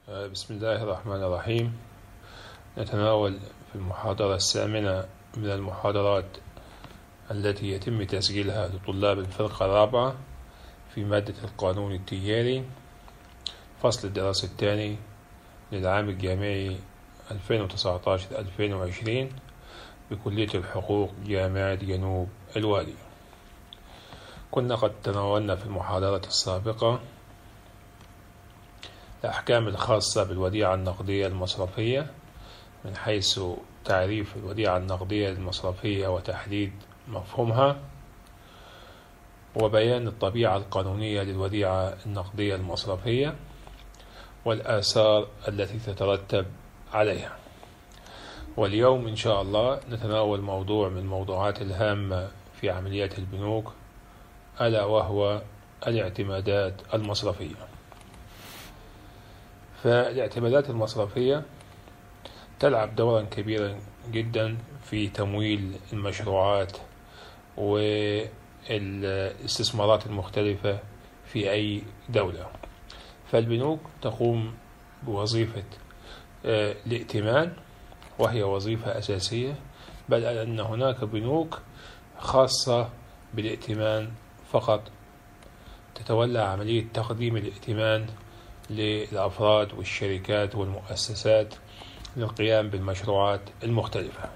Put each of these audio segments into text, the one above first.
بسم الله الرحمن الرحيم. نتناول في المحاضرة الثامنة من المحاضرات التي يتم تسجيلها لطلاب الفرقة الرابعة في مادة القانون التجاري، فصل الدراسة الثاني للعام الجامعي 2019-2020 بكلية الحقوق جامعة جنوب الوادي. كنا قد تناولنا في المحاضرة السابقة الأحكام الخاصة بالوديعة النقدية المصرفية من حيث تعريف الوديعة النقدية المصرفية وتحديد مفهومها، وبيان الطبيعة القانونية للوديعة النقدية المصرفية والآثار التي تترتب عليها. واليوم إن شاء الله نتناول موضوع من الموضوعات الهامة في عمليات البنوك، ألا وهو الاعتمادات المصرفية. فالاعتمادات المصرفية تلعب دورا كبيرا جدا في تمويل المشروعات والاستثمارات المختلفة في أي دولة. فالبنوك تقوم بوظيفة الائتمان، وهي وظيفة أساسية، بل أن هناك بنوك خاصة بالائتمان فقط تتولى عملية تقديم الائتمان للأفراد والشركات والمؤسسات للقيام بالمشروعات المختلفة.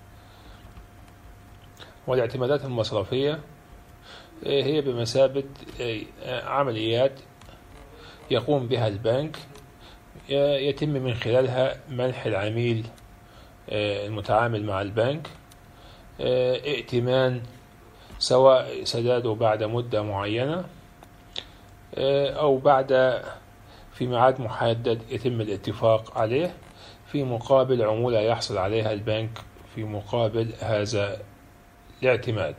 والاعتمادات المصرفية هي بمثابة عمليات يقوم بها البنك، يتم من خلالها منح العميل المتعامل مع البنك ائتمان، سواء سداده بعد مدة معينة أو بعد في ميعاد محدد يتم الاتفاق عليه في مقابل عمولة يحصل عليها البنك في مقابل هذا الاعتماد.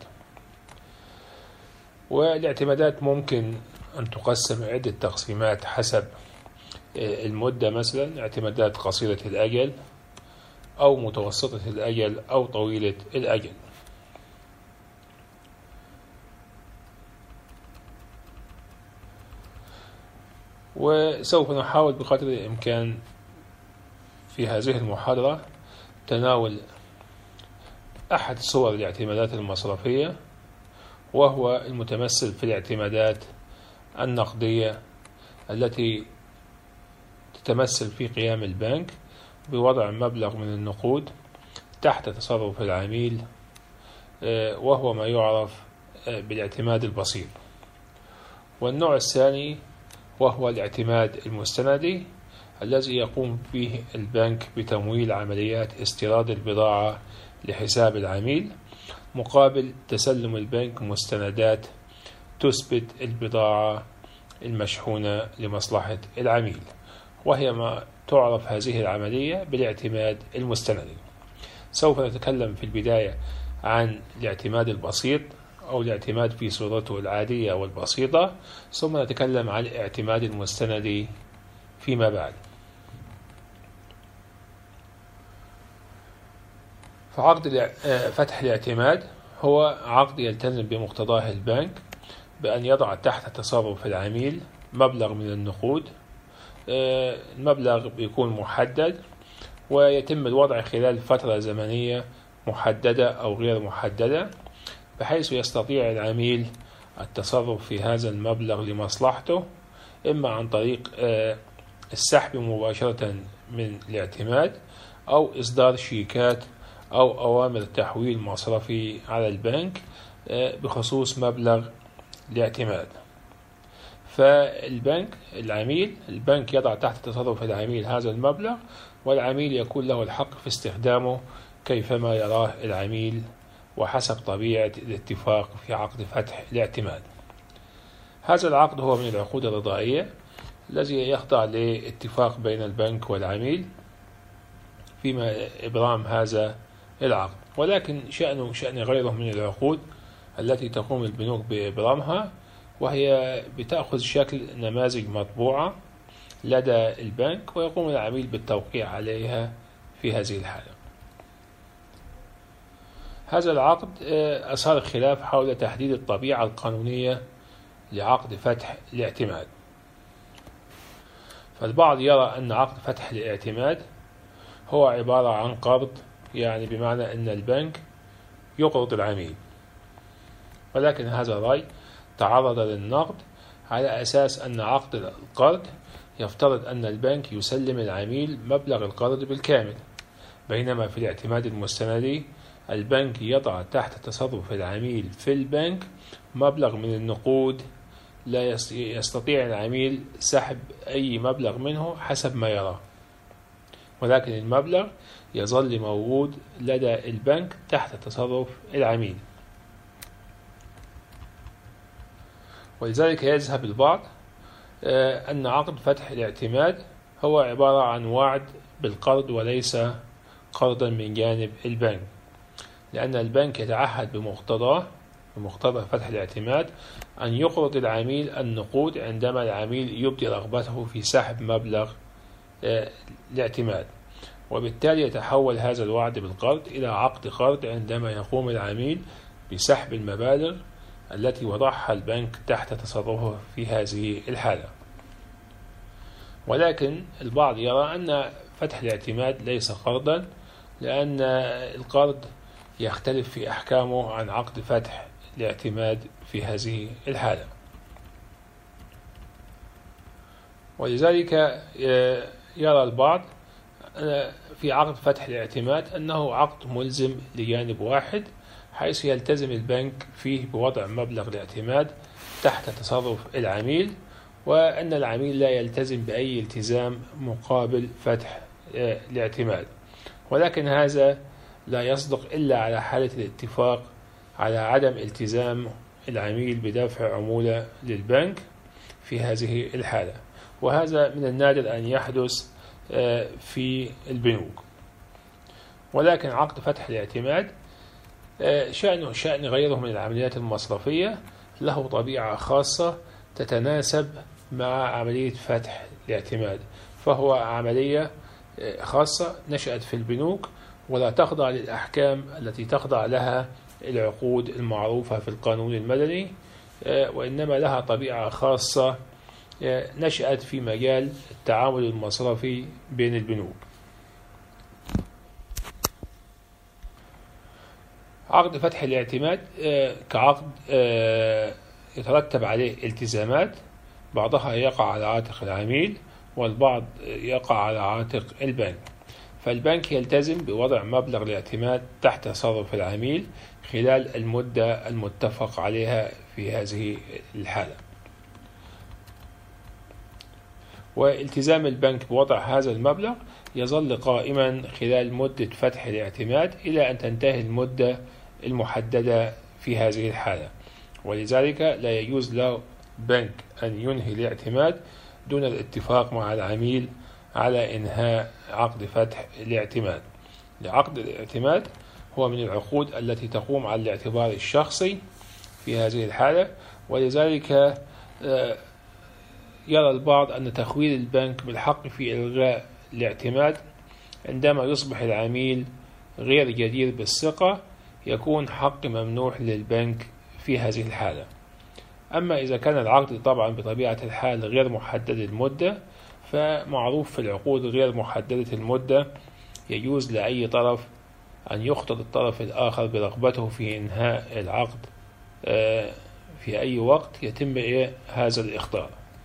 والاعتمادات ممكن أن تقسم عدة تقسيمات حسب المدة، مثلا اعتمادات قصيرة الأجل أو متوسطة الأجل أو طويلة الأجل. وسوف نحاول بقدر الإمكان في هذه المحاضرة تناول أحد صور الاعتمادات المصرفية، وهو المتمثل في الاعتمادات النقدية التي تتمثل في قيام البنك بوضع مبلغ من النقود تحت تصرف العميل، وهو ما يعرف بالاعتماد البسيط. والنوع الثاني وهو الاعتماد المستندي الذي يقوم به البنك بتمويل عمليات استيراد البضاعة لحساب العميل مقابل تسلم البنك مستندات تثبت البضاعة المشحونة لمصلحة العميل، وهي ما تعرف هذه العملية بالاعتماد المستندي. سوف نتكلم في البداية عن الاعتماد البسيط أو الاعتماد في صورته العادية والبسيطة، ثم نتكلم عن الاعتماد المستندي فيما بعد. فعقد فتح الاعتماد هو عقد يلتزم بمقتضاه البنك بأن يضع تحت تصرف العميل مبلغ من النقود. المبلغ بيكون محدد ويتم الوضع خلال فترة زمنية محددة أو غير محددة، بحيث يستطيع العميل التصرف في هذا المبلغ لمصلحته، إما عن طريق السحب مباشرة من الاعتماد أو إصدار شيكات أو أوامر تحويل مصرفي على البنك بخصوص مبلغ الاعتماد. فالبنك البنك يضع تحت تصرف العميل هذا المبلغ، والعميل يكون له الحق في استخدامه كيفما يراه العميل وحسب طبيعة الاتفاق في عقد فتح الاعتماد. هذا العقد هو من العقود الرضائية الذي يخضع لاتفاق بين البنك والعميل فيما إبرام هذا العقد، ولكن شأن غيره من العقود التي تقوم البنوك بإبرامها، وهي بتأخذ شكل نماذج مطبوعة لدى البنك ويقوم العميل بالتوقيع عليها في هذه الحالة. هذا العقد أثار خلاف حول تحديد الطبيعة القانونية لعقد فتح الاعتماد. فالبعض يرى أن عقد فتح الاعتماد هو عبارة عن قرض، يعني بمعنى أن البنك يقرض العميل، ولكن هذا الرأي تعرض للنقد على أساس أن عقد القرض يفترض أن البنك يسلم العميل مبلغ القرض بالكامل، بينما في الاعتماد المستندي البنك يضع تحت تصرف العميل في البنك مبلغ من النقود لا يستطيع العميل سحب أي مبلغ منه حسب ما يراه، ولكن المبلغ يظل موجود لدى البنك تحت تصرف العميل. ولذلك يذهب البعض أن عقد فتح الاعتماد هو عبارة عن وعد بالقرض وليس قرضا من جانب البنك، لأن البنك يتعهد بمقتضى فتح الاعتماد أن يقرض العميل النقود عندما العميل يبدي رغبته في سحب مبلغ الاعتماد، وبالتالي يتحول هذا الوعد بالقرض إلى عقد قرض عندما يقوم العميل بسحب المبالغ التي وضعها البنك تحت تصرفه في هذه الحالة. ولكن البعض يرى أن فتح الاعتماد ليس قرضا، لأن القرض يختلف في أحكامه عن عقد فتح الاعتماد في هذه الحالة. ولذلك يرى البعض في عقد فتح الاعتماد أنه عقد ملزم لجانب واحد، حيث يلتزم البنك فيه بوضع مبلغ الاعتماد تحت تصرف العميل، وأن العميل لا يلتزم بأي التزام مقابل فتح الاعتماد. ولكن هذا لا يصدق إلا على حالة الاتفاق على عدم التزام العميل بدفع عمولة للبنك في هذه الحالة، وهذا من النادر أن يحدث في البنوك. ولكن عقد فتح الاعتماد شأنه شأن غيره من العمليات المصرفية، له طبيعة خاصة تتناسب مع عملية فتح الاعتماد، فهو عملية خاصة نشأت في البنوك ولا تخضع للأحكام التي تخضع لها العقود المعروفة في القانون المدني، وإنما لها طبيعة خاصة نشأت في مجال التعامل المصرفي بين البنوك. عقد فتح الاعتماد كعقد يترتب عليه التزامات، بعضها يقع على عاتق العميل والبعض يقع على عاتق البنك. فالبنك يلتزم بوضع مبلغ الاعتماد تحت تصرف العميل خلال المدة المتفق عليها في هذه الحالة، والتزام البنك بوضع هذا المبلغ يظل قائما خلال مدة فتح الاعتماد إلى أن تنتهي المدة المحددة في هذه الحالة. ولذلك لا يجوز له بنك أن ينهي الاعتماد دون الاتفاق مع العميل على إنهاء عقد فتح الاعتماد. عقد الاعتماد هو من العقود التي تقوم على الاعتبار الشخصي في هذه الحالة، ولذلك يرى البعض أن تخويل البنك بالحق في إلغاء الاعتماد عندما يصبح العميل غير جدير بالثقة يكون حق ممنوح للبنك في هذه الحالة. أما إذا كان العقد طبعا بطبيعة الحال غير محدد المدة، فمعروف في العقود غير محددة المدة يجوز لأي طرف أن يخطر الطرف الآخر برغبته في إنهاء العقد في أي وقت يتم هذا الإخطار.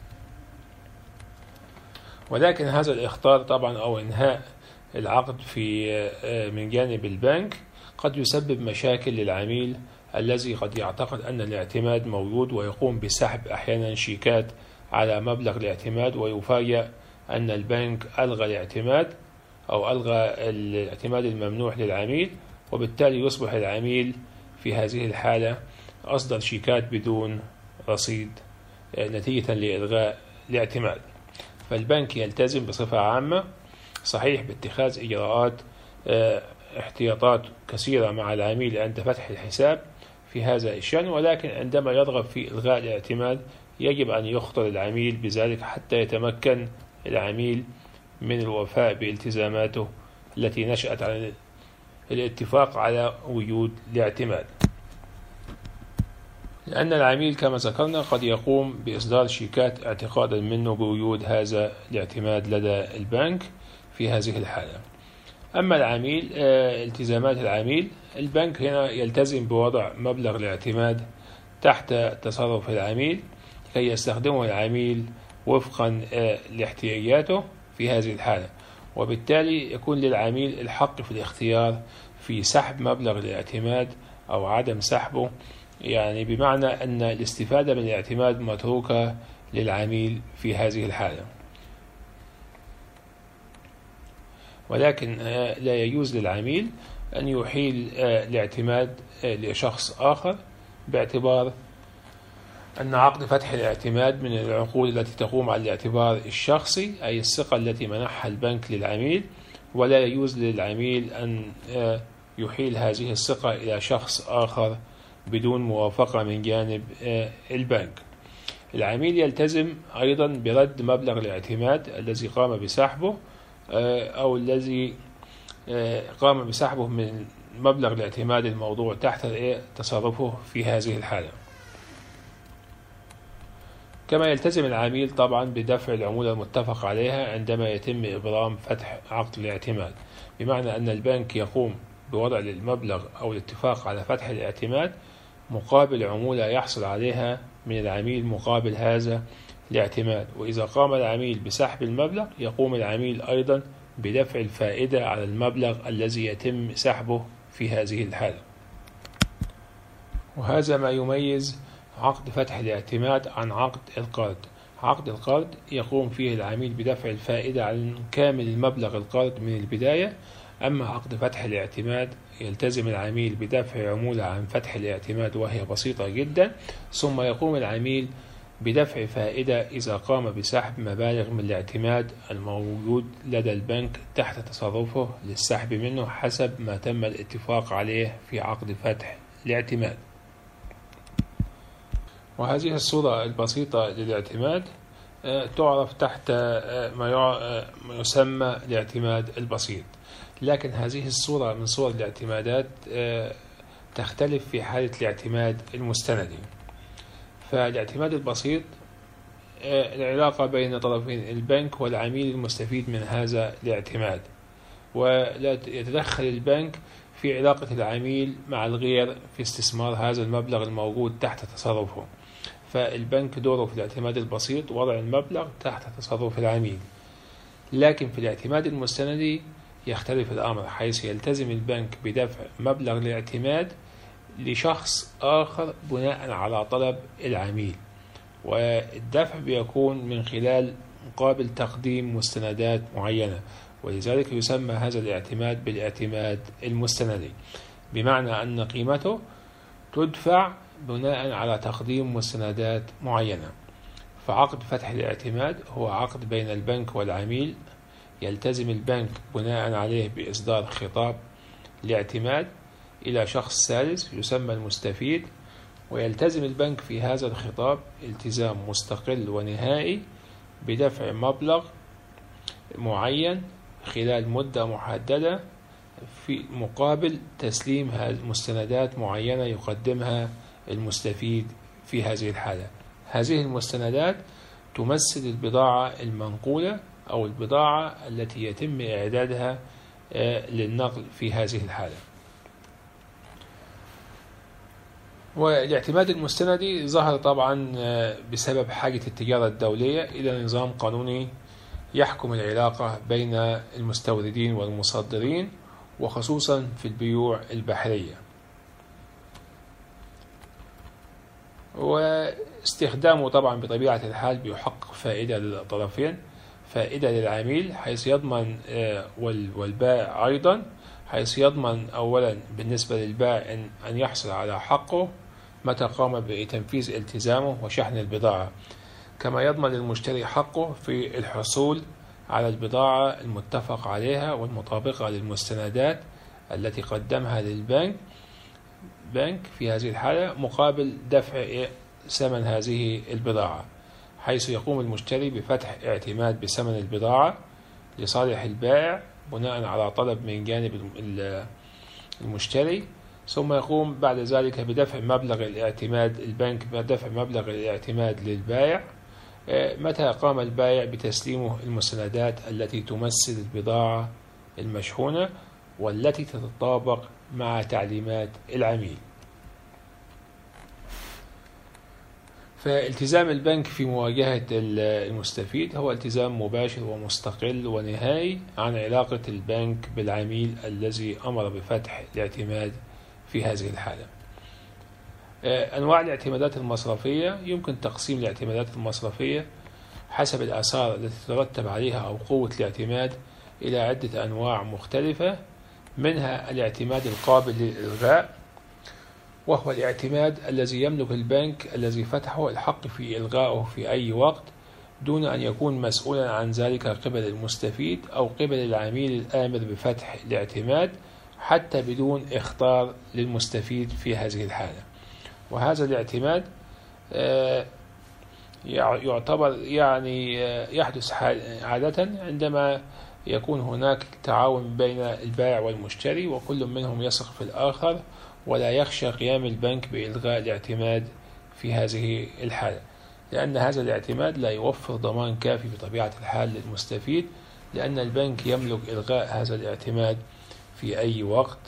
ولكن هذا الإخطار طبعا أو إنهاء العقد من جانب البنك قد يسبب مشاكل للعميل الذي قد يعتقد أن الاعتماد موجود ويقوم بسحب أحيانا شيكات على مبلغ الاعتماد، ويفاجأ أن البنك ألغى الاعتماد أو ألغى الاعتماد الممنوح للعميل، وبالتالي يصبح العميل في هذه الحالة أصدر شيكات بدون رصيد نتيجة لإلغاء الاعتماد. فالبنك يلتزم بصفة عامة صحيح باتخاذ إجراءات احتياطات كثيرة مع العميل عند فتح الحساب في هذا الشأن، ولكن عندما يرغب في إلغاء الاعتماد يجب أن يخطر العميل بذلك حتى يتمكن العميل من الوفاء بالتزاماته التي نشأت عن الاتفاق على وجود الاعتماد. لأن العميل كما ذكرنا قد يقوم بإصدار شيكات اعتقادا منه بوجود هذا الاعتماد لدى البنك في هذه الحالة. أما العميل التزامات العميل، البنك هنا يلتزم بوضع مبلغ الاعتماد تحت تصرف العميل كي يستخدمه العميل وفقا لاحتياجاته في هذه الحالة، وبالتالي يكون للعميل الحق في الاختيار في سحب مبلغ الاعتماد أو عدم سحبه، يعني بمعنى أن الاستفادة من الاعتماد متروكة للعميل في هذه الحالة. ولكن لا يجوز للعميل أن يحيل الاعتماد لشخص آخر، باعتبار أن عقد فتح الاعتماد من العقود التي تقوم على الاعتبار الشخصي، أي الثقة التي منحها البنك للعميل، ولا يجوز للعميل أن يحيل هذه الثقة إلى شخص آخر بدون موافقة من جانب البنك. العميل يلتزم أيضا برد مبلغ الاعتماد الذي قام بسحبه أو الذي قام بسحبه من مبلغ الاعتماد الموضوع تحت تصرفه في هذه الحالة. كما يلتزم العميل طبعا بدفع العمولة المتفق عليها عندما يتم إبرام فتح عقد الاعتماد، بمعنى أن البنك يقوم بوضع المبلغ أو الاتفاق على فتح الاعتماد مقابل عمولة يحصل عليها من العميل مقابل هذا الاعتماد، وإذا قام العميل بسحب المبلغ يقوم العميل أيضا بدفع الفائدة على المبلغ الذي يتم سحبه في هذه الحالة. وهذا ما يميز عقد فتح الاعتماد عن عقد القرض. عقد القرض يقوم فيه العميل بدفع الفائدة عن كامل المبلغ القرض من البداية، أما عقد فتح الاعتماد يلتزم العميل بدفع عمولة عن فتح الاعتماد وهي بسيطة جدا، ثم يقوم العميل بدفع فائدة إذا قام بسحب مبالغ من الاعتماد الموجود لدى البنك تحت تصرفه للسحب منه حسب ما تم الاتفاق عليه في عقد فتح الاعتماد. وهذه الصورة البسيطة للاعتماد تعرف تحت ما يسمى الاعتماد البسيط، لكن هذه الصورة من صور الاعتمادات تختلف في حالة الاعتماد المستندي. فالاعتماد البسيط العلاقة بين طرفين البنك والعميل المستفيد من هذا الاعتماد، ولا يتدخل البنك في علاقة العميل مع الغير في استثمار هذا المبلغ الموجود تحت تصرفه. فالبنك دوره في الاعتماد البسيط وضع المبلغ تحت تصرف العميل. لكن في الاعتماد المستندي يختلف الأمر، حيث يلتزم البنك بدفع مبلغ الاعتماد لشخص آخر بناء على طلب العميل، والدفع بيكون من خلال مقابل تقديم مستندات معينة، ولذلك يسمى هذا الاعتماد بالاعتماد المستندي، بمعنى أن قيمته تدفع بناء على تقديم مستندات معينة. فعقد فتح الاعتماد هو عقد بين البنك والعميل، يلتزم البنك بناء عليه بإصدار خطاب الاعتماد إلى شخص ثالث يسمى المستفيد، ويلتزم البنك في هذا الخطاب التزام مستقل ونهائي بدفع مبلغ معين خلال مدة محددة في مقابل تسليم مستندات معينة يقدمها المستفيد في هذه الحالة. هذه المستندات تمثل البضاعة المنقولة أو البضاعة التي يتم إعدادها للنقل في هذه الحالة. والاعتماد المستندي ظهر طبعا بسبب حاجة التجارة الدولية إلى نظام قانوني يحكم العلاقة بين المستوردين والمصدرين، وخصوصا في البيوع البحرية. واستخدامه طبعا بطبيعة الحال بيحقق فائدة للطرفين، فائدة للعميل حيث يضمن والبائع أيضا، حيث يضمن أولا بالنسبة للبائع أن يحصل على حقه متى قام بتنفيذ التزامه وشحن البضاعة، كما يضمن المشتري حقه في الحصول على البضاعة المتفق عليها والمطابقة للمستندات التي قدمها للبنك في هذه الحالة مقابل دفع ثمن هذه البضاعة، حيث يقوم المشتري بفتح اعتماد بثمن البضاعة لصالح البائع بناء على طلب من جانب المشتري ثم يقوم بعد ذلك بدفع مبلغ الاعتماد، البنك بدفع مبلغ الاعتماد للبائع متى قام البائع بتسليمه المستندات التي تمثل البضاعة المشحونة والتي تتطابق مع تعليمات العميل. فالتزام البنك في مواجهة المستفيد هو التزام مباشر ومستقل ونهائي عن علاقة البنك بالعميل الذي أمر بفتح الاعتماد في هذه الحالة. أنواع الاعتمادات المصرفية: يمكن تقسيم الاعتمادات المصرفية حسب الآثار التي تترتب عليها أو قوة الاعتماد إلى عدة أنواع مختلفة، منها الاعتماد القابل للإلغاء، وهو الاعتماد الذي يملك البنك الذي فتحه الحق في إلغائه في أي وقت دون أن يكون مسؤولا عن ذلك قبل المستفيد أو قبل العميل الآمر بفتح الاعتماد، حتى بدون إخطار للمستفيد في هذه الحالة. وهذا الاعتماد يعتبر يحدث عادة عندما يكون هناك تعاون بين البائع والمشتري وكل منهم يثق في الآخر ولا يخشى قيام البنك بإلغاء الاعتماد في هذه الحالة، لأن هذا الاعتماد لا يوفر ضمان كافي بطبيعة الحال للمستفيد، لأن البنك يملك إلغاء هذا الاعتماد في أي وقت.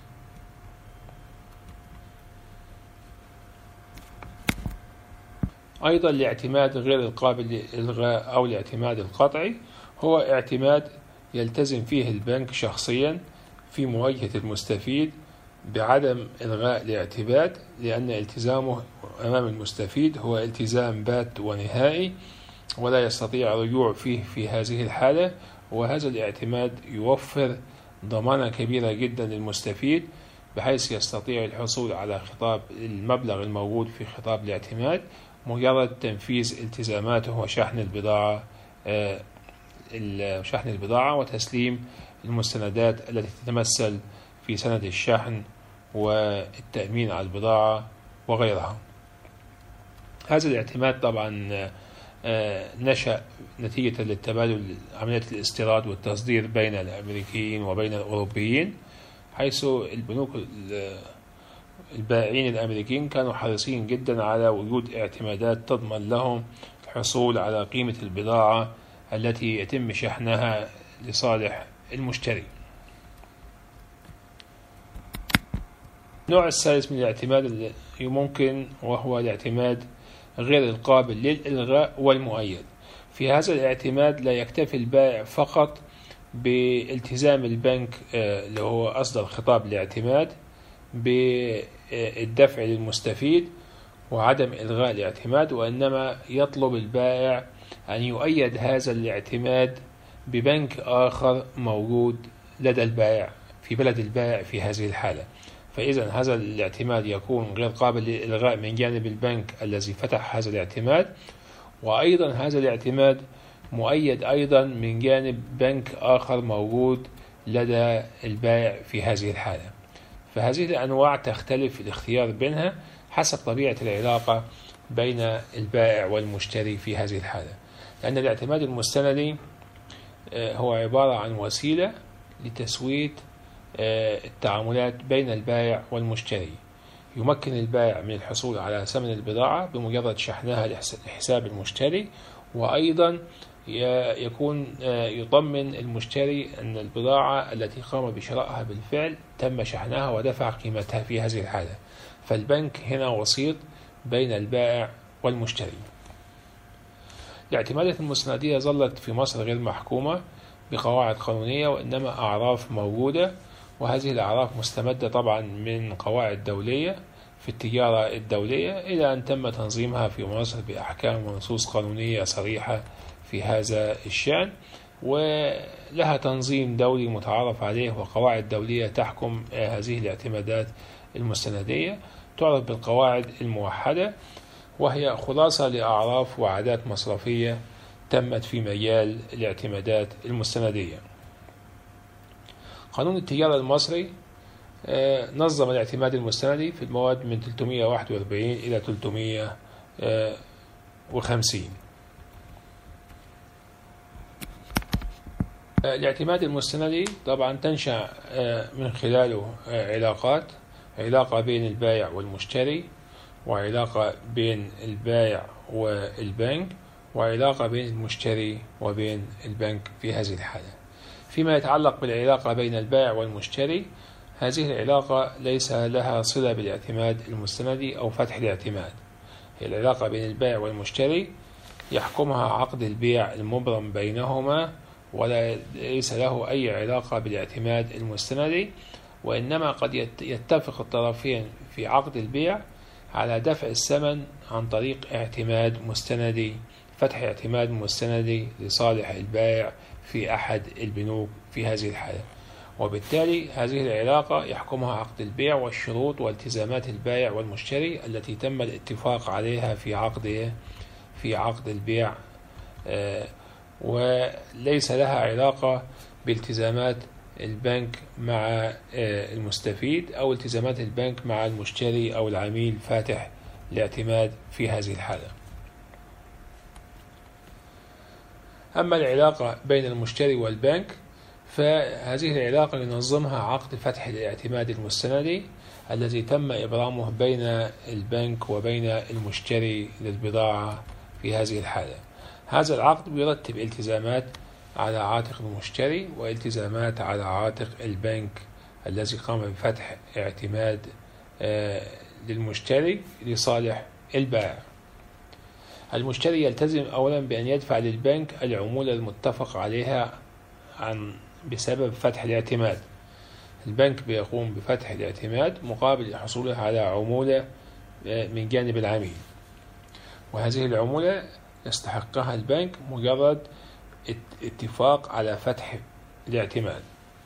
أيضا الاعتماد غير القابل للإلغاء أو الاعتماد القطعي هو اعتماد يلتزم فيه البنك شخصيا في مواجهة المستفيد بعدم إلغاء الاعتماد، لأن التزامه أمام المستفيد هو التزام بات ونهائي ولا يستطيع الرجوع فيه في هذه الحالة. وهذا الاعتماد يوفر ضمانة كبيرة جدا للمستفيد بحيث يستطيع الحصول على خطاب المبلغ الموجود في خطاب الاعتماد مجرد تنفيذ التزاماته وشحن البضاعة وتسليم المستندات التي تتمثل في سند الشحن والتأمين على البضاعة وغيرها. هذا الاعتماد طبعا نشأ نتيجة للتبادل عملية الاستيراد والتصدير بين الأمريكيين وبين الأوروبيين، حيث البنوك البائعين الأمريكيين كانوا حريصين جدا على وجود اعتمادات تضمن لهم الحصول على قيمة البضاعة التي يتم شحنها لصالح المشتري. النوع الثالث من الاعتماد ممكن وهو الاعتماد غير القابل للإلغاء والمؤيد. في هذا الاعتماد لا يكتفي البائع فقط بالتزام البنك اللي هو أصدر خطاب الاعتماد بالدفع للمستفيد وعدم إلغاء الاعتماد، وإنما يطلب البائع أن يؤيد هذا الاعتماد ببنك آخر موجود لدى البائع في بلد البائع في هذه الحالة. فإذا هذا الاعتماد يكون غير قابل للإلغاء من جانب البنك الذي فتح هذا الاعتماد، وأيضا هذا الاعتماد مؤيد أيضا من جانب بنك آخر موجود لدى البائع في هذه الحالة. فهذه الأنواع تختلف الاختيار بينها حسب طبيعة العلاقة بين البائع والمشتري في هذه الحالة، لأن الاعتماد المستندي هو عبارة عن وسيلة لتسوية التعاملات بين البائع والمشتري. يمكن البائع من الحصول على ثمن البضاعة بمجرد شحنها لحساب المشتري، وأيضا يطمن المشتري أن البضاعة التي قام بشرائها بالفعل تم شحنها ودفع قيمتها في هذه الحالة. فالبنك هنا وسيط بين البائع والمشتري. الاعتمادات المستندية ظلت في مصر غير محكومة بقواعد قانونية، وإنما أعراف موجودة، وهذه الأعراف مستمدة طبعا من قواعد دولية في التجارة الدولية، إلى أن تم تنظيمها في مصر بأحكام ونصوص قانونية صريحة في هذا الشأن، ولها تنظيم دولي متعارف عليه وقواعد دولية تحكم هذه الاعتمادات المستندية، تعرف بالقواعد الموحدة، وهي خلاصة لأعراف وعادات مصرفية تمت في مجال الاعتمادات المستندية. قانون التجارة المصري نظم الاعتماد المستندي في المواد من 341 إلى 350. الاعتماد المستندي طبعا تنشأ من خلاله علاقات علاقة بين البائع والمشتري، وعلاقة بين البائع والبنك، وعلاقة بين المشتري وبين البنك في هذه الحالة. فيما يتعلق بالعلاقة بين البائع والمشتري، هذه العلاقة ليس لها صلة بالاعتماد المستندي أو فتح الاعتماد. العلاقة بين البائع والمشتري يحكمها عقد البيع المبرم بينهما، وليس له أي علاقة بالاعتماد المستندي، وإنما قد يتفق الطرفين في عقد البيع على دفع الثمن عن طريق اعتماد مستندي، فتح اعتماد مستندي لصالح البائع في أحد البنوك في هذه الحالة. وبالتالي هذه العلاقة يحكمها عقد البيع والشروط والتزامات البائع والمشتري التي تم الاتفاق عليها في عقد البيع، وليس لها علاقة بالتزامات البنك مع المستفيد أو التزامات البنك مع المشتري أو العميل فاتح الاعتماد في هذه الحالة. أما العلاقة بين المشتري والبنك، فهذه العلاقة ينظمها عقد فتح الاعتماد المستندي الذي تم إبرامه بين البنك وبين المشتري للبضاعة في هذه الحالة. هذا العقد يرتب التزامات على عاتق المشتري والتزامات على عاتق البنك الذي قام بفتح اعتماد للمشتري لصالح البائع. المشتري يلتزم أولا بأن يدفع للبنك العمولة المتفق عليها بسبب فتح الاعتماد. البنك بيقوم بفتح الاعتماد مقابل حصوله على عمولة من جانب العميل، وهذه العمولة يستحقها البنك مجرد اتفاق على فتح الاعتماد.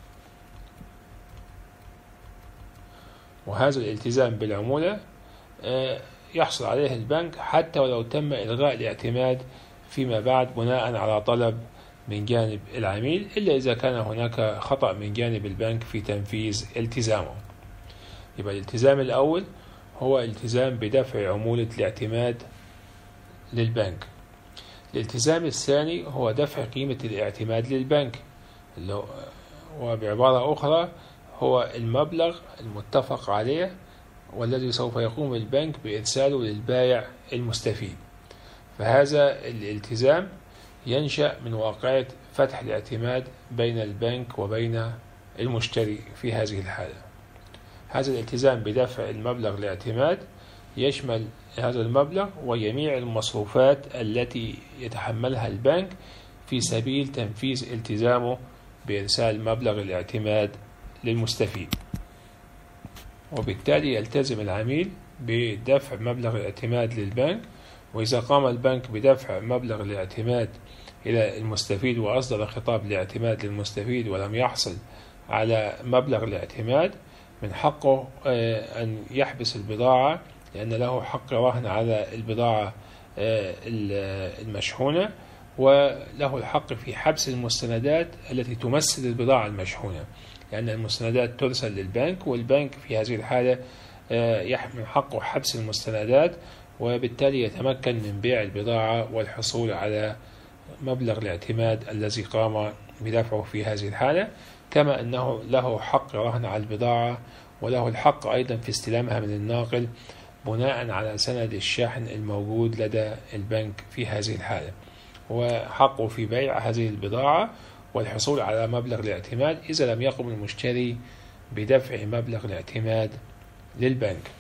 وهذا الالتزام بالعمولة يحصل عليه البنك حتى ولو تم إلغاء الاعتماد فيما بعد بناء على طلب من جانب العميل، إلا إذا كان هناك خطأ من جانب البنك في تنفيذ التزامه. يبقى الالتزام الأول هو التزام بدفع عمولة الاعتماد للبنك. الالتزام الثاني هو دفع قيمة الاعتماد للبنك، وبعبارة أخرى هو المبلغ المتفق عليه والذي سوف يقوم البنك بإرساله للبائع المستفيد. فهذا الالتزام ينشأ من واقعة فتح الاعتماد بين البنك وبين المشتري في هذه الحالة. هذا الالتزام بدفع المبلغ الاعتماد يشمل هذا المبلغ وجميع المصروفات التي يتحملها البنك في سبيل تنفيذ التزامه بإرسال مبلغ الاعتماد للمستفيد. وبالتالي يلتزم العميل بدفع مبلغ الاعتماد للبنك، وإذا قام البنك بدفع مبلغ الاعتماد إلى المستفيد وأصدر خطاب الاعتماد للمستفيد ولم يحصل على مبلغ الاعتماد، من حقه أن يحبس البضاعة، لأن له حق رهن على البضاعة المشحونة، وله الحق في حبس المستندات التي تمثل البضاعة المشحونة، لأن المستندات ترسل للبنك، والبنك في هذه الحالة من حقه حبس المستندات، وبالتالي يتمكن من بيع البضاعة والحصول على مبلغ الاعتماد الذي قام بدفعه في هذه الحالة، كما أنه له حق رهن على البضاعة، وله الحق أيضا في استلامها من الناقل بناء على سند الشحن الموجود لدى البنك في هذه الحالة، وحقه في بيع هذه البضاعة والحصول على مبلغ الاعتماد إذا لم يقم المشتري بدفع مبلغ الاعتماد للبنك.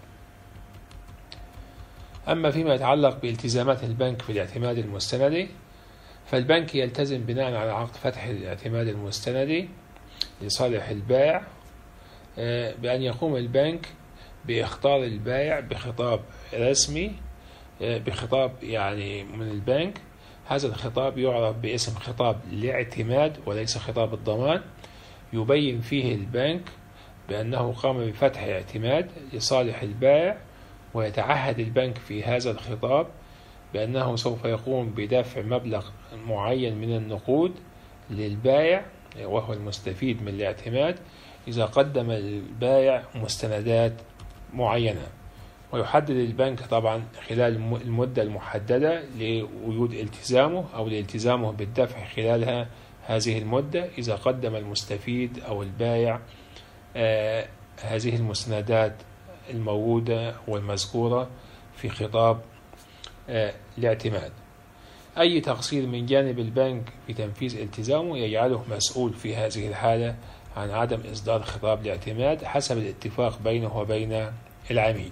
أما فيما يتعلق بالتزامات البنك في الاعتماد المستندي، فالبنك يلتزم بناء على عقد فتح الاعتماد المستندي لصالح البائع بأن يقوم البنك بإخطار البائع بخطاب رسمي، بخطاب يعني من البنك. هذا الخطاب يعرف باسم خطاب الاعتماد وليس خطاب الضمان، يبين فيه البنك بأنه قام بفتح اعتماد لصالح البائع، ويتعهد البنك في هذا الخطاب بأنه سوف يقوم بدفع مبلغ معين من النقود للبائع وهو المستفيد من الاعتماد إذا قدم البائع مستندات معينة، ويحدد البنك طبعا خلال المدة المحددة لوجود التزامه أو لالتزامه بالدفع خلالها هذه المدة إذا قدم المستفيد أو البائع هذه المستندات الموجودة والمذكورة في خطاب الاعتماد. أي تقصير من جانب البنك في تنفيذ التزامه يجعله مسؤول في هذه الحالة عن عدم إصدار خطاب الاعتماد حسب الاتفاق بينه وبين العميل.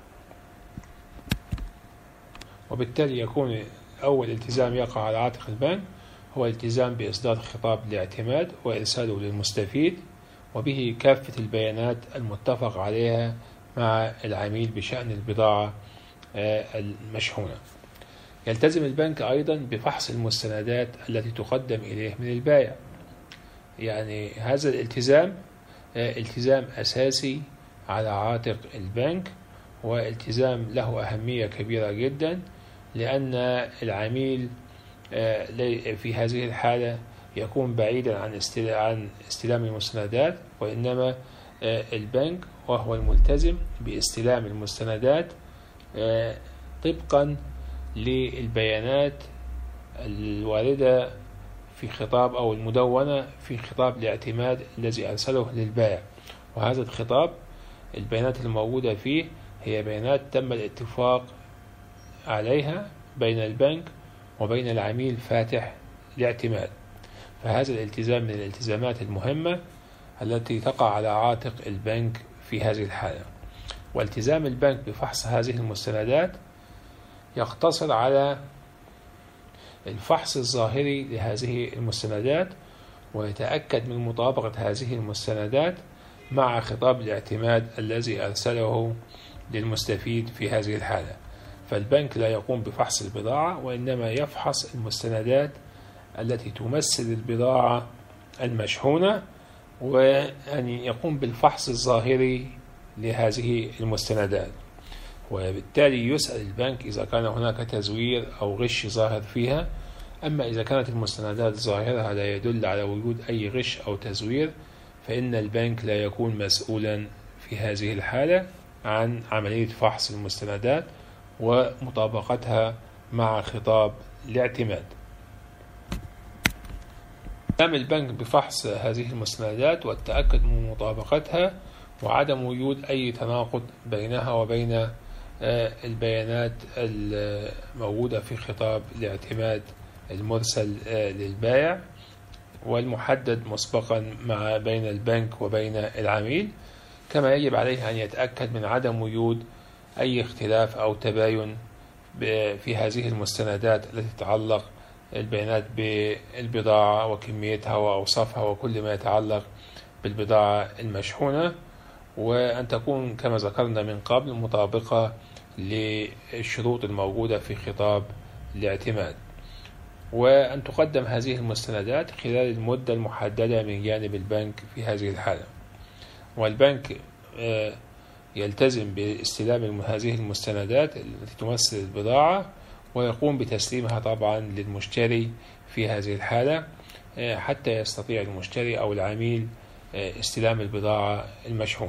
وبالتالي يكون أول التزام يقع على عاتق البنك هو الالتزام بإصدار خطاب الاعتماد وإرساله للمستفيد، وبه كافة البيانات المتفق عليها مع العميل بشأن البضاعة المشحونة. يلتزم البنك أيضا بفحص المستندات التي تقدم إليه من البائع. يعني هذا الالتزام التزام أساسي على عاتق البنك، والتزام له أهمية كبيرة جدا، لأن العميل في هذه الحالة يكون بعيدا عن استلام المستندات، وإنما البنك وهو الملتزم باستلام المستندات طبقا للبيانات الواردة في خطاب أو المدونة في خطاب الاعتماد الذي أرسله للبائع. وهذا الخطاب البيانات الموجودة فيه هي بيانات تم الاتفاق عليها بين البنك وبين العميل فاتح الاعتماد. فهذا الالتزام من الالتزامات المهمة التي تقع على عاتق البنك في هذه الحالة. والتزام البنك بفحص هذه المستندات يقتصر على الفحص الظاهري لهذه المستندات، ويتأكد من مطابقة هذه المستندات مع خطاب الاعتماد الذي أرسله للمستفيد في هذه الحالة. فالبنك لا يقوم بفحص البضاعة، وإنما يفحص المستندات التي تمثل البضاعة المشحونة، وأن يقوم بالفحص الظاهري لهذه المستندات. وبالتالي يسأل البنك إذا كان هناك تزوير أو غش ظاهر فيها. أما إذا كانت المستندات ظاهرها لا يدل على وجود أي غش أو تزوير، فإن البنك لا يكون مسؤولا في هذه الحالة عن عملية فحص المستندات ومطابقتها مع خطاب الاعتماد. قام البنك بفحص هذه المستندات والتأكد من مطابقتها وعدم وجود أي تناقض بينها وبين البيانات الموجودة في خطاب الاعتماد المرسل للبائع والمحدد مسبقا بين البنك وبين العميل. كما يجب عليه أن يتأكد من عدم وجود أي اختلاف أو تباين في هذه المستندات التي تتعلق البيانات بالبضاعة وكميتها وأوصافها وكل ما يتعلق بالبضاعة المشحونة، وأن تكون كما ذكرنا من قبل مطابقة للشروط الموجودة في خطاب الاعتماد، وأن تقدم هذه المستندات خلال المدة المحددة من جانب البنك في هذه الحالة. والبنك يلتزم باستلام هذه المستندات التي تمثل البضاعة، ويقوم بتسليمها طبعا للمشتري في هذه الحالة حتى يستطيع المشتري أو العميل استلام البضاعة المشحونة.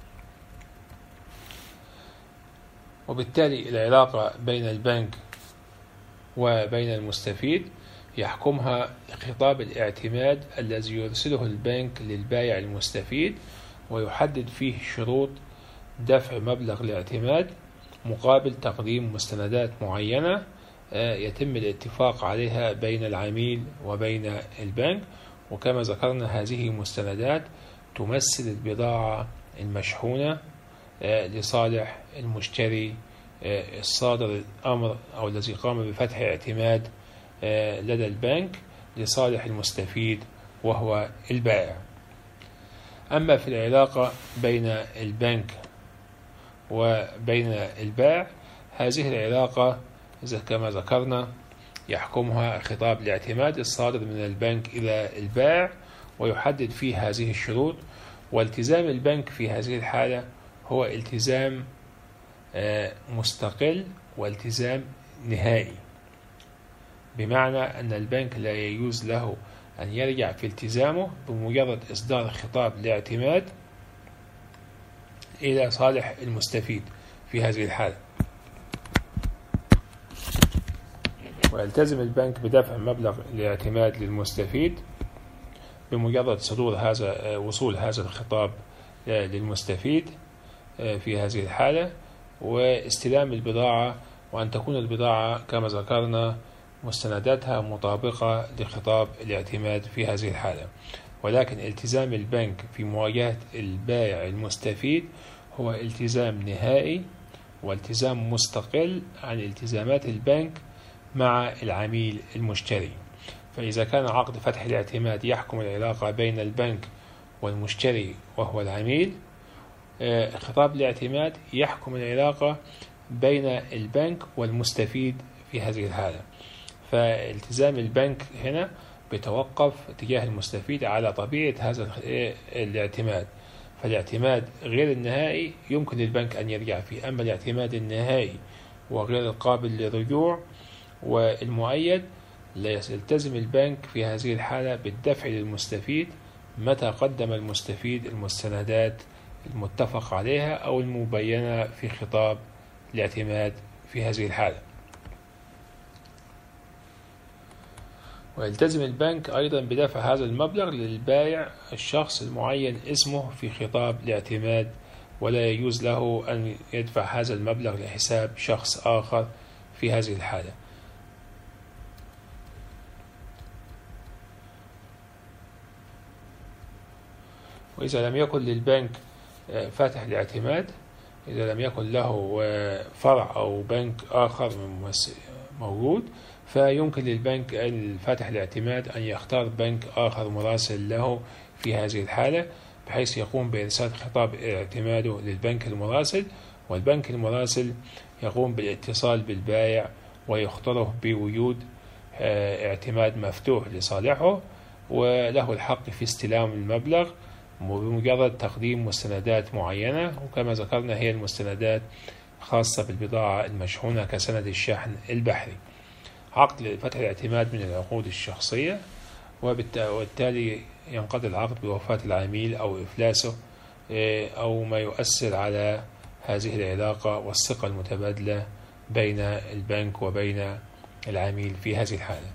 وبالتالي العلاقة بين البنك وبين المستفيد يحكمها خطاب الاعتماد الذي يرسله البنك للبائع المستفيد، ويحدد فيه شروط دفع مبلغ الاعتماد مقابل تقديم مستندات معينة يتم الاتفاق عليها بين العميل وبين البنك. وكما ذكرنا هذه مستندات تمثل البضاعة المشحونة لصالح المشتري الصادر الأمر أو الذي قام بفتح اعتماد لدى البنك لصالح المستفيد وهو البائع. أما في العلاقة بين البنك وبين البائع، هذه العلاقة كما ذكرنا يحكمها خطاب الاعتماد الصادر من البنك إلى البائع، ويحدد فيه هذه الشروط. والتزام البنك في هذه الحالة هو التزام مستقل والتزام نهائي، بمعنى أن البنك لا يجوز له أن يرجع في التزامه بمجرد إصدار خطاب الاعتماد إلى صالح المستفيد في هذه الحالة. ويلتزم البنك بدفع مبلغ الاعتماد للمستفيد بمجرد صدور وصول هذا الخطاب للمستفيد في هذه الحالة، واستلام البضاعة، وأن تكون البضاعة كما ذكرنا مستنداتها مطابقة لخطاب الاعتماد في هذه الحالة. ولكن التزام البنك في مواجهة البائع المستفيد هو التزام نهائي والتزام مستقل عن التزامات البنك مع العميل المشتري. فإذا كان عقد فتح الاعتماد يحكم العلاقة بين البنك والمشتري وهو العميل، خطاب الاعتماد يحكم العلاقة بين البنك والمستفيد في هذه الحالة. فالتزام البنك هنا بيتوقف تجاه المستفيد على طبيعة هذا الاعتماد. فالاعتماد غير النهائي يمكن للبنك أن يرجع فيه، أما الاعتماد النهائي وغير القابل للرجوع والمؤيد لا يلتزم البنك في هذه الحالة بالدفع للمستفيد متى قدم المستفيد المستندات المتفق عليها أو المبينة في خطاب الاعتماد في هذه الحالة. ويلتزم البنك أيضا بدفع هذا المبلغ للبائع الشخص المعين اسمه في خطاب الاعتماد، ولا يجوز له أن يدفع هذا المبلغ لحساب شخص آخر في هذه الحالة. وإذا لم يكن للبنك فاتح الاعتماد، إذا لم يكن له فرع أو بنك آخر موجود، فيمكن للبنك الفاتح الاعتماد أن يختار بنك آخر مراسل له في هذه الحالة، بحيث يقوم بإرسال خطاب اعتماده للبنك المراسل، والبنك المراسل يقوم بالاتصال بالبائع ويخطره بوجود اعتماد مفتوح لصالحه، وله الحق في استلام المبلغ بمجرد تقديم مستندات معينة، وكما ذكرنا هي المستندات خاصة بالبضاعة المشحونة كسند الشحن البحري. عقد فتح الاعتماد من العقود الشخصية، وبالتالي ينقضي العقد بوفاة العميل أو إفلاسه أو ما يؤثر على هذه العلاقة والثقة المتبادلة بين البنك وبين العميل في هذه الحالة.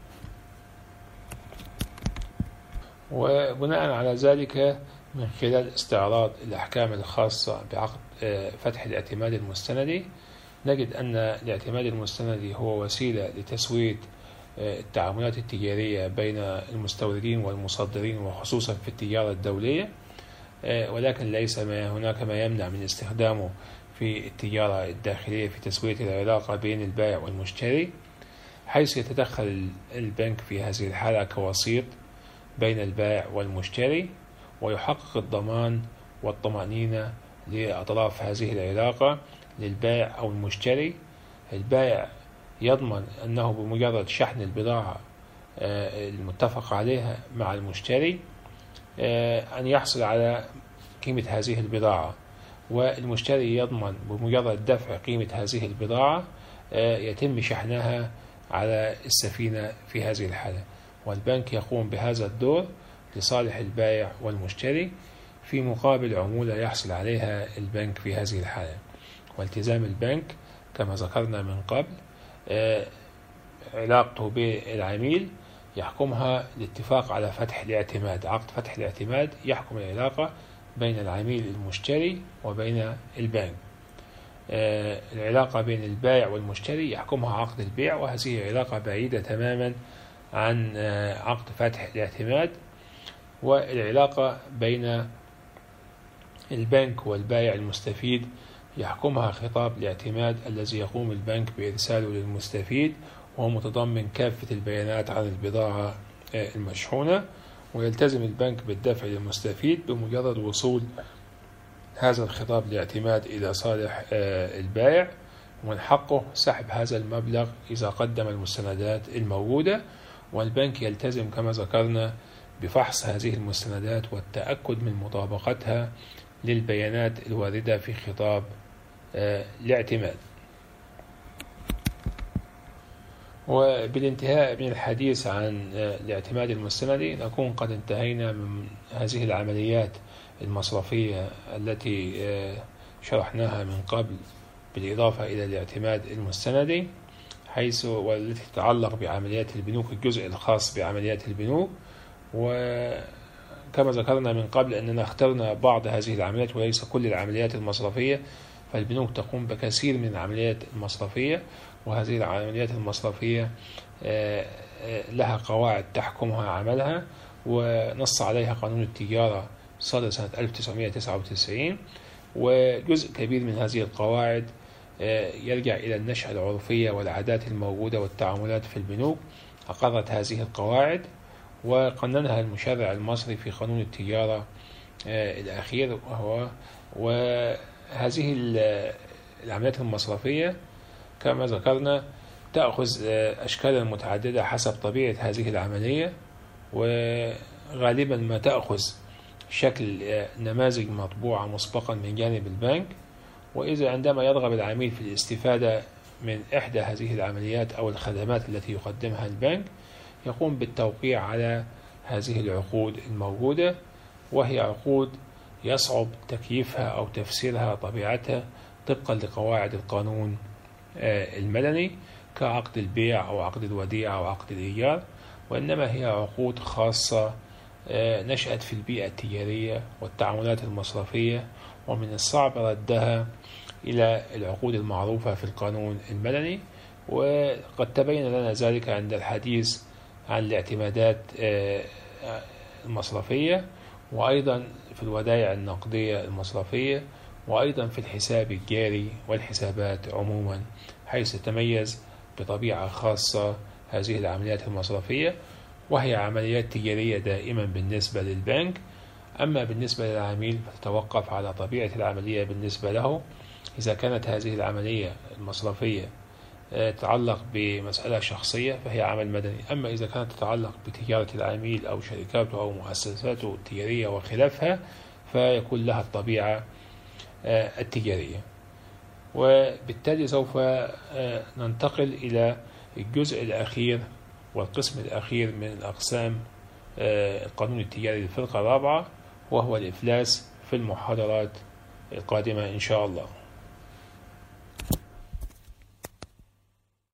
وبناء على ذلك من خلال استعراض الأحكام الخاصة بعقد فتح الاعتماد المستندي، نجد أن الاعتماد المستندي هو وسيلة لتسوية التعاملات التجارية بين المستوردين والمصدرين، وخصوصا في التجارة الدولية، ولكن ليس هناك ما يمنع من استخدامه في التجارة الداخلية في تسوية العلاقة بين البائع والمشتري، حيث يتدخل البنك في هذه الحالة كوسيط بين البائع والمشتري، ويحقق الضمان والطمأنينة لأطراف هذه العلاقة للبائع أو المشتري. البائع يضمن أنه بمجرد شحن البضاعة المتفق عليها مع المشتري أن يحصل على قيمة هذه البضاعة، والمشتري يضمن بمجرد دفع قيمة هذه البضاعة يتم شحنها على السفينة في هذه الحالة، والبنك يقوم بهذا الدور لصالح البائع والمشتري في مقابل عمولة يحصل عليها البنك في هذه الحالة. والتزام البنك كما ذكرنا من قبل علاقته بالعميل يحكمها الاتفاق على فتح الاعتماد. عقد فتح الاعتماد يحكم العلاقة بين العميل المشتري وبين البنك. العلاقة بين البائع والمشتري يحكمها عقد البيع، وهذه علاقة بعيدة تماما عن عقد فتح الاعتماد. والعلاقة بين البنك والبائع المستفيد يحكمها خطاب الاعتماد الذي يقوم البنك بإرساله للمستفيد، وهو متضمن كافة البيانات عن البضاعة المشحونة، ويلتزم البنك بالدفع للمستفيد بمجرد وصول هذا الخطاب الاعتماد إلى صالح البائع، ومن حقه سحب هذا المبلغ إذا قدم المستندات الموجودة. والبنك يلتزم كما ذكرنا بفحص هذه المستندات والتأكد من مطابقتها للبيانات الواردة في خطاب الاعتماد. وبالانتهاء من الحديث عن الاعتماد المستندي نكون قد انتهينا من هذه العمليات المصرفية التي شرحناها من قبل، بالإضافة إلى الاعتماد المستندي حيث والتي تتعلق بعمليات البنوك، الجزء الخاص بعمليات البنوك. وكما كما ذكرنا من قبل أننا اخترنا بعض هذه العمليات وليس كل العمليات المصرفية، فالبنوك تقوم بكثير من العمليات المصرفية، وهذه العمليات المصرفية لها قواعد تحكمها عملها، ونص عليها قانون التجارة صدر سنة 1999، وجزء كبير من هذه القواعد يرجع إلى النشأة العرفية والعادات الموجودة والتعاملات في البنوك. أقرت هذه القواعد وقننها المشرع المصري في قانون التجارة الأخير. وهذه العمليات المصرفية كما ذكرنا تأخذ أشكالا متعددة حسب طبيعة هذه العملية، وغالبا ما تأخذ شكل نماذج مطبوعة مسبقا من جانب البنك. وإذا عندما يرغب العميل في الاستفادة من إحدى هذه العمليات أو الخدمات التي يقدمها البنك، يقوم بالتوقيع على هذه العقود الموجودة، وهي عقود يصعب تكييفها أو تفسيرها طبيعتها طبقا لقواعد القانون المدني كعقد البيع أو عقد الوديعة أو عقد الإيجار، وإنما هي عقود خاصة نشأت في البيئة التجارية والتعاملات المصرفية، ومن الصعب ردها إلى العقود المعروفة في القانون المدني. وقد تبين لنا ذلك عند الحديث عن الاعتمادات المصرفية، وأيضا في الودائع النقدية المصرفية، وأيضا في الحساب الجاري والحسابات عموما، حيث تتميز بطبيعة خاصة هذه العمليات المصرفية، وهي عمليات تجارية دائما بالنسبة للبنك. أما بالنسبة للعميل فتتوقف على طبيعة العملية بالنسبة له. إذا كانت هذه العملية المصرفية تتعلق بمسألة شخصية فهي عمل مدني، أما إذا كانت تتعلق بتجارة العميل أو شركاته أو مؤسساته التجارية وخلافها فيكون لها الطبيعة التجارية. وبالتالي سوف ننتقل إلى الجزء الأخير والقسم الأخير من الأقسام القانون التجاري للفرقة الرابعة، وهو الإفلاس، في المحاضرات القادمة إن شاء الله.